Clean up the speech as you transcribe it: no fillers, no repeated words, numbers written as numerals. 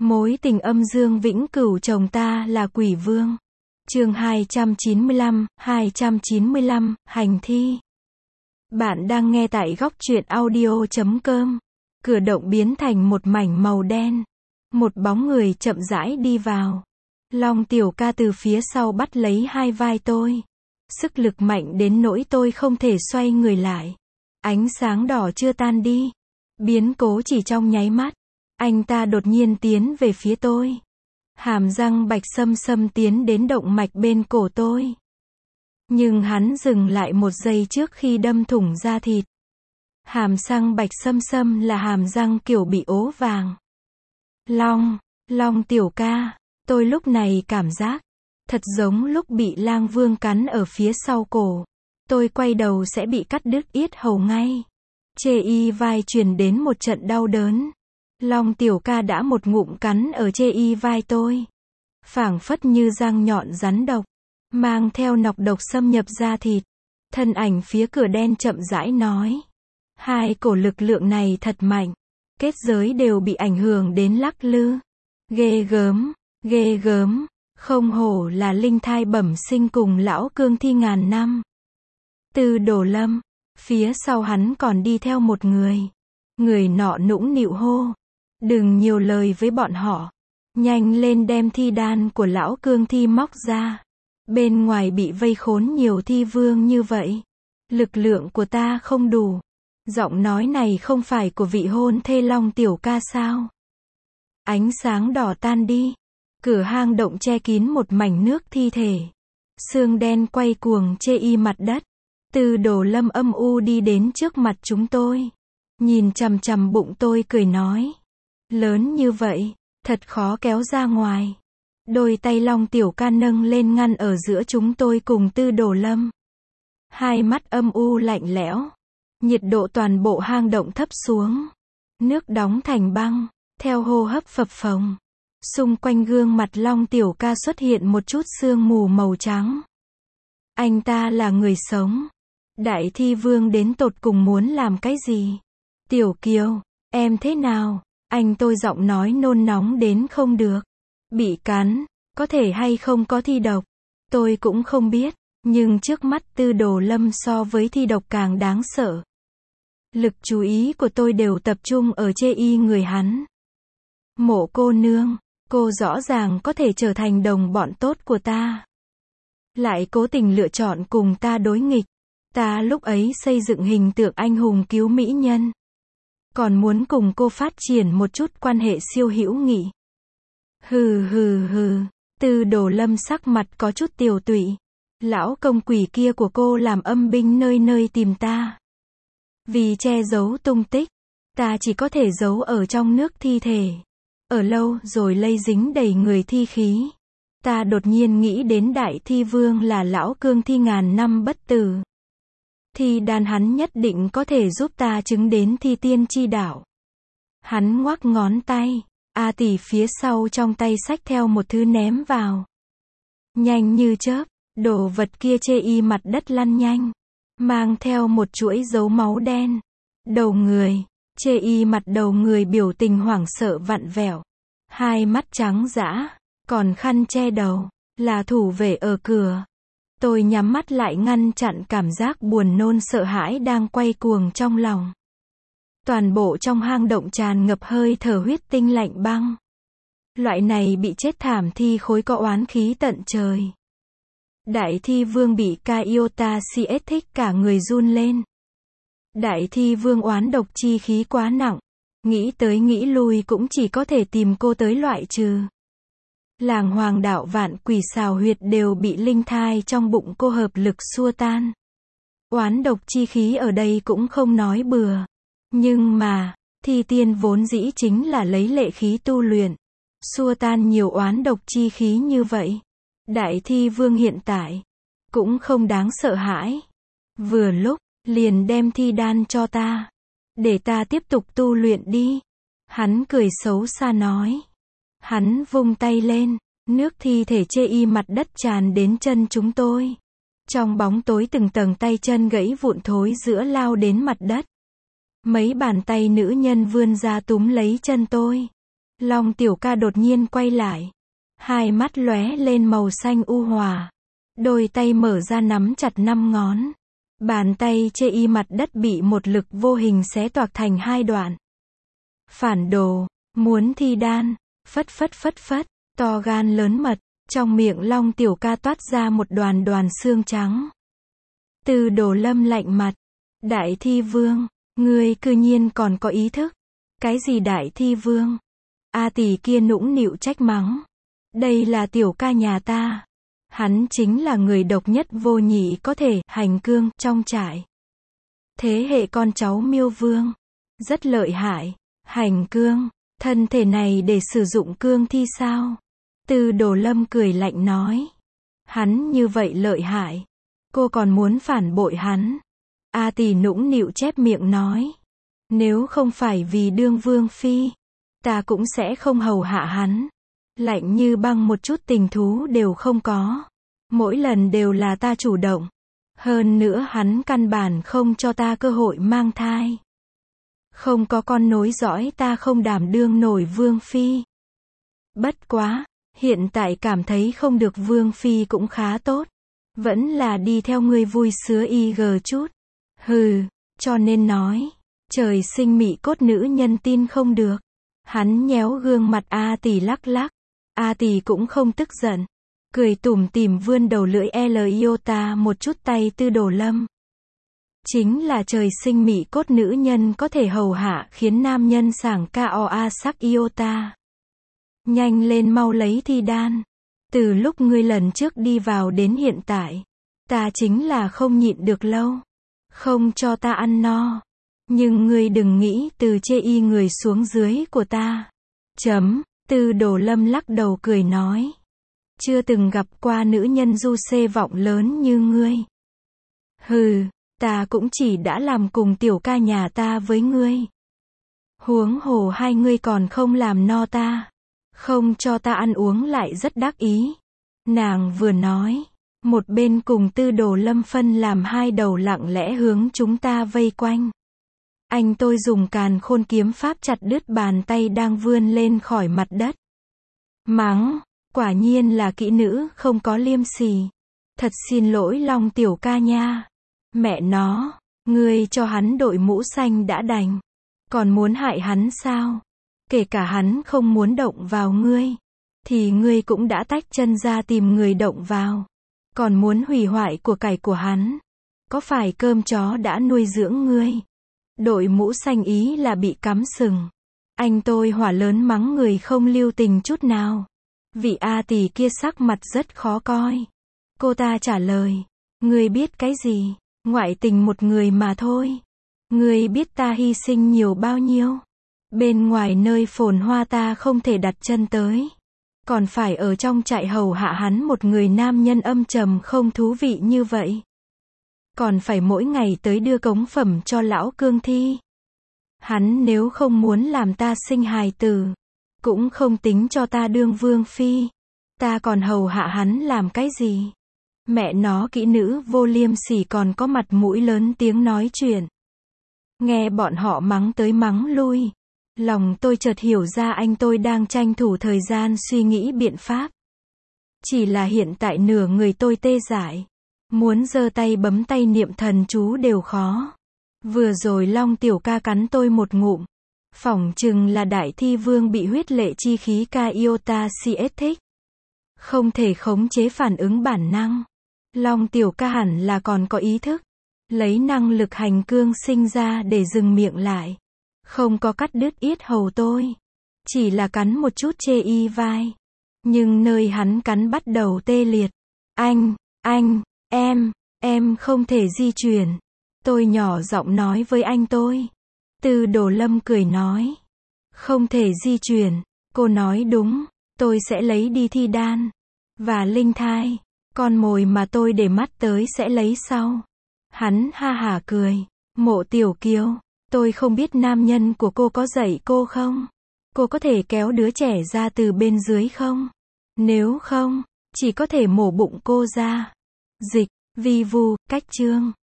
Mối tình âm dương vĩnh cửu chồng ta là quỷ vương. Chương 295, hành thi. Bạn đang nghe tại góc truyện audio.com. Cửa động biến thành một mảnh màu đen. Một bóng người chậm rãi đi vào. Long tiểu ca từ phía sau bắt lấy hai vai tôi. Sức lực mạnh đến nỗi tôi không thể xoay người lại. Ánh sáng đỏ chưa tan đi. Biến cố chỉ trong nháy mắt. Anh ta đột nhiên tiến về phía tôi. Hàm răng bạch xâm xâm tiến đến động mạch bên cổ tôi. Nhưng hắn dừng lại một giây trước khi đâm thủng da thịt. Hàm răng bạch xâm xâm là hàm răng kiểu bị ố vàng. Long tiểu ca. Tôi lúc này cảm giác thật giống lúc bị lang vương cắn ở phía sau cổ. Tôi quay đầu sẽ bị cắt đứt yết hầu ngay. Chê y vai truyền đến một trận đau đớn. Long tiểu ca đã một ngụm cắn ở chê y vai tôi. Phảng phất như răng nhọn rắn độc. Mang theo nọc độc xâm nhập da thịt. Thân ảnh phía cửa đen chậm rãi nói. Hai cổ lực lượng này thật mạnh. Kết giới đều bị ảnh hưởng đến lắc lư. Ghê gớm. Không hổ là linh thai bẩm sinh cùng lão cương thi ngàn năm. Tư Đồ Lâm. Phía sau hắn còn đi theo một người. Người nọ nũng nịu hô. Đừng nhiều lời với bọn họ. Nhanh lên đem thi đan của lão cương thi móc ra. Bên ngoài bị vây khốn nhiều thi vương như vậy. Lực lượng của ta không đủ. Giọng nói này không phải của vị hôn thê Long tiểu ca sao? Ánh sáng đỏ tan đi. Cửa hang động che kín một mảnh nước thi thể. Sương đen quay cuồng chê y mặt đất. Tư Đồ Lâm âm u đi đến trước mặt chúng tôi. Nhìn chằm chằm bụng tôi cười nói. Lớn như vậy, thật khó kéo ra ngoài. Đôi tay Long tiểu ca nâng lên ngăn ở giữa chúng tôi cùng Tư Đồ Lâm. Hai mắt âm u lạnh lẽo. Nhiệt độ toàn bộ hang động thấp xuống. Nước đóng thành băng, theo hô hấp phập phồng. Xung quanh gương mặt Long tiểu ca xuất hiện một chút sương mù màu trắng. Anh ta là người sống. Đại thi vương đến tột cùng muốn làm cái gì? Tiểu Kiều, em thế nào? Anh tôi giọng nói nôn nóng đến không được. Bị cắn, có thể hay không có thi độc? Tôi cũng không biết, nhưng trước mắt Tư Đồ Lâm so với thi độc càng đáng sợ. Lực chú ý của tôi đều tập trung ở chê y người hắn. Mộ cô nương, cô rõ ràng có thể trở thành đồng bọn tốt của ta. Lại cố tình lựa chọn cùng ta đối nghịch. Ta lúc ấy xây dựng hình tượng anh hùng cứu mỹ nhân. Còn muốn cùng cô phát triển một chút quan hệ siêu hữu nghị. Hừ. Tư Đồ Lâm sắc mặt có chút tiều tụy. Lão công quỷ kia của cô làm âm binh nơi nơi tìm ta. Vì che giấu tung tích, ta chỉ có thể giấu ở trong nước thi thể. Ở lâu rồi lây dính đầy người thi khí. Ta đột nhiên nghĩ đến đại thi vương là lão cương thi ngàn năm bất tử. Thi đan hắn nhất định có thể giúp ta chứng đến thi tiên chi đạo. Hắn ngoắc ngón tay. A tỷ phía sau trong tay xách theo một thứ ném vào. Nhanh như chớp, đồ vật kia chê y mặt đất lăn nhanh. Mang theo một chuỗi dấu máu đen. Đầu người. Chê y mặt đầu người biểu tình hoảng sợ vặn vẹo. Hai mắt trắng dã. Còn khăn che đầu. Là thủ vệ ở cửa. Tôi nhắm mắt lại ngăn chặn cảm giác buồn nôn sợ hãi đang quay cuồng trong lòng. Toàn bộ trong hang động tràn ngập hơi thở huyết tinh lạnh băng. Loại này bị chết thảm thi khối có oán khí tận trời. Đại thi vương bị Kaiota CS thích cả người run lên. Đại thi vương oán độc chi khí quá nặng. Nghĩ tới nghĩ lui cũng chỉ có thể tìm cô tới loại trừ. Làng Hoàng đạo vạn quỷ xào huyệt đều bị linh thai trong bụng cô hợp lực xua tan. Oán độc chi khí ở đây cũng không nói bừa. Nhưng mà, thi tiên vốn dĩ chính là lấy lệ khí tu luyện. Xua tan nhiều oán độc chi khí như vậy. Đại thi vương hiện tại cũng không đáng sợ hãi. Vừa lúc, liền đem thi đan cho ta. Để ta tiếp tục tu luyện đi. Hắn cười xấu xa nói. Hắn vung tay lên, nước thi thể chê y mặt đất tràn đến chân chúng tôi. Trong bóng tối từng tầng tay chân gãy vụn thối giữa lao đến mặt đất. Mấy bàn tay nữ nhân vươn ra túm lấy chân tôi. Long tiểu ca đột nhiên quay lại. Hai mắt lóe lên màu xanh u hòa. Đôi tay mở ra nắm chặt 5 ngón. Bàn tay chê y mặt đất bị một lực vô hình xé toạc thành 2 đoạn. Phản đồ, muốn thi đan, phất phất phất phất, to gan lớn mật, trong miệng Long tiểu ca toát ra một đoàn đoàn xương trắng. Từ Đồ Lâm lạnh mặt, Đại Thi Vương, ngươi cư nhiên còn có ý thức. Cái gì Đại Thi Vương? A Tỷ kia nũng nịu trách mắng. Đây là tiểu ca nhà ta. Hắn chính là người độc nhất vô nhị có thể hành cương trong trại. Thế hệ con cháu Miêu Vương, rất lợi hại. Hành cương, thân thể này để sử dụng cương thi sao? Từ Đồ Lâm cười lạnh nói. Hắn như vậy lợi hại. Cô còn muốn phản bội hắn. A Tỷ nũng nịu chép miệng nói. Nếu không phải vì đương vương phi, ta cũng sẽ không hầu hạ hắn. Lạnh như băng một chút tình thú đều không có. Mỗi lần đều là ta chủ động. Hơn nữa hắn căn bản không cho ta cơ hội mang thai. Không có con nối dõi ta không đảm đương nổi vương phi. Bất quá, hiện tại cảm thấy không được vương phi cũng khá tốt. Vẫn là đi theo người vui sứa y gờ chút. Hừ, cho nên nói, trời sinh mị cốt nữ nhân tin không được. Hắn nhéo gương mặt A Tỷ lắc lắc. A Tỷ cũng không tức giận. Cười tủm tỉm vươn đầu lưỡi iota một chút tay Tư Đồ Lâm. Chính là trời sinh mị cốt nữ nhân có thể hầu hạ khiến nam nhân sảng koa sắc iota. Nhanh lên mau lấy thi đan. Từ lúc ngươi lần trước đi vào đến hiện tại, ta chính là không nhịn được lâu. Không cho ta ăn no. Nhưng ngươi đừng nghĩ từ chê y người xuống dưới của ta. Tư Đồ Lâm lắc đầu cười nói. Chưa từng gặp qua nữ nhân du xê vọng lớn như ngươi. Hừ, ta cũng chỉ đã làm cùng tiểu ca nhà ta với ngươi. Huống hồ hai ngươi còn không làm no ta. Không cho ta ăn uống lại rất đắc ý. Nàng vừa nói, một bên cùng Tư Đồ Lâm phân làm hai đầu lặng lẽ hướng chúng ta vây quanh. Anh tôi dùng càn khôn kiếm pháp chặt đứt bàn tay đang vươn lên khỏi mặt đất. Mắng, quả nhiên là kỹ nữ không có liêm sỉ. Thật xin lỗi Long tiểu ca nha. Mẹ nó, ngươi cho hắn đội mũ xanh đã đành. Còn muốn hại hắn sao? Kể cả hắn không muốn động vào ngươi, thì ngươi cũng đã tách chân ra tìm người động vào. Còn muốn hủy hoại của cải của hắn. Có phải cơm chó đã nuôi dưỡng ngươi? Đội mũ xanh ý là bị cắm sừng. Anh tôi hỏa lớn mắng người không lưu tình chút nào. Vị A Tỷ kia sắc mặt rất khó coi. Cô ta trả lời. Ngươi biết cái gì? Ngoại tình một người mà thôi. Ngươi biết ta hy sinh nhiều bao nhiêu? Bên ngoài nơi phồn hoa ta không thể đặt chân tới. Còn phải ở trong trại hầu hạ hắn một người nam nhân âm trầm không thú vị như vậy. Còn phải mỗi ngày tới đưa cống phẩm cho lão cương thi. Hắn nếu không muốn làm ta sinh hài tử, cũng không tính cho ta đương vương phi. Ta còn hầu hạ hắn làm cái gì? Mẹ nó kỹ nữ vô liêm sỉ còn có mặt mũi lớn tiếng nói chuyện. Nghe bọn họ mắng tới mắng lui. Lòng tôi chợt hiểu ra anh tôi đang tranh thủ thời gian suy nghĩ biện pháp. Chỉ là hiện tại nửa người tôi tê dại. Muốn giơ tay bấm tay niệm thần chú đều khó. Vừa rồi Long tiểu ca cắn tôi một ngụm. Phỏng chừng là Đại Thi Vương bị huyết lệ chi khí iota CS thích. Không thể khống chế phản ứng bản năng. Long tiểu ca hẳn là còn có ý thức. Lấy năng lực hành cương sinh ra để dừng miệng lại. Không có cắt đứt yết hầu tôi. Chỉ là cắn một chút chê y vai. Nhưng nơi hắn cắn bắt đầu tê liệt. Em không thể di chuyển. Tôi nhỏ giọng nói với anh tôi. Tư Đồ Lâm cười nói. Không thể di chuyển. Cô nói đúng. Tôi sẽ lấy đi thi đan. Và linh thai. Con mồi mà tôi để mắt tới sẽ lấy sau. Hắn ha hả cười. Mộ Tiểu Kiều. Tôi không biết nam nhân của cô có dạy cô không? Cô có thể kéo đứa trẻ ra từ bên dưới không? Nếu không, chỉ có thể mổ bụng cô ra. Dịch, vi vu, cách chương.